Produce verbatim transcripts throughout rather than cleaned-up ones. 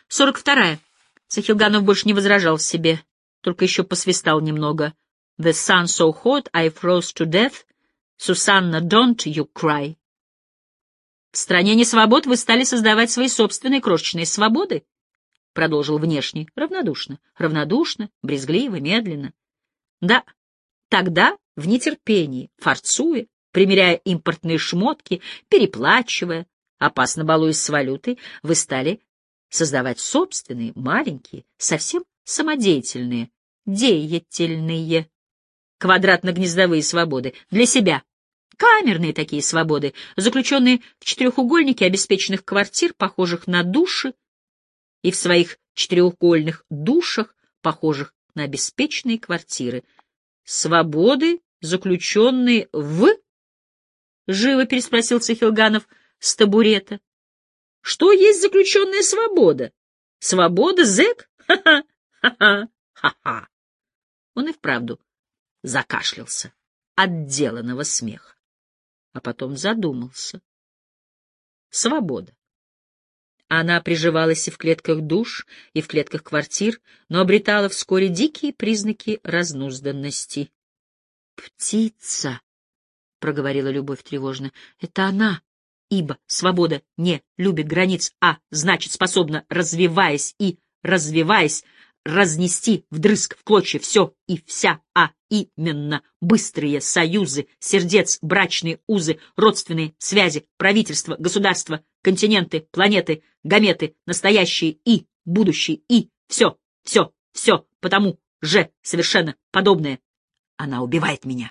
Сорок вторая. Сахилганов больше не возражал себе, только еще посвистал немного. The sun so hot, I froze to death. Сусанна, don't you cry. В стране несвобод вы стали создавать свои собственные крошечные свободы, продолжил внешний, равнодушно, равнодушно, брезгливо, медленно. Да, тогда в нетерпении, форцуя, примеряя импортные шмотки, переплачивая, опасно балуясь с валютой, вы стали создавать собственные, маленькие, совсем самодеятельные, деятельные, квадратно-гнездовые свободы для себя. Камерные такие свободы, заключенные в четырехугольнике обеспеченных квартир, похожих на души, и в своих четырехугольных душах, похожих на обеспеченные квартиры. Свободы, заключенные в... — живо переспросил Цихилганов с табурета. — Что есть заключенная свобода? Свобода, зэк? Ха-ха, ха-ха, ха-ха. Он и вправду закашлялся от деланного смеха, а потом задумался. Свобода. Она приживалась и в клетках душ, и в клетках квартир, но обретала вскоре дикие признаки разнузданности. — Птица, — проговорила Любовь тревожно, — это она, ибо свобода не любит границ, а, значит, способна, развиваясь и развиваясь, разнести вдрызг в клочья все и вся, а именно быстрые союзы, сердец, брачные узы, родственные связи, правительства, государства, континенты, планеты, гаметы, настоящие и будущие, и все, все, все, потому же совершенно подобное. Она убивает меня.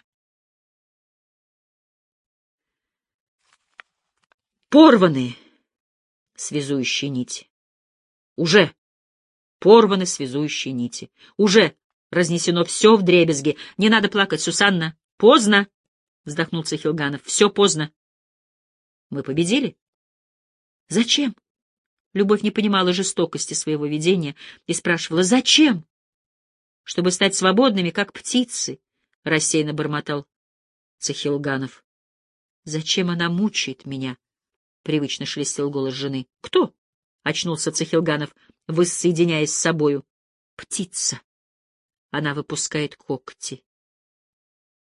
Порваны связующие нити. Уже порваны связующие нити. Уже разнесено все вдребезги. Не надо плакать, Сусанна. Поздно, — вздохнул Цихилганов. Все поздно. Мы победили? Зачем? Любовь не понимала жестокости своего видения и спрашивала: зачем? Чтобы стать свободными, как птицы, — рассеянно бормотал Цихилганов. Зачем она мучает меня? — привычно шелестел голос жены. Кто? — очнулся Цихилганов, воссоединяясь с собою. Птица. Она выпускает когти.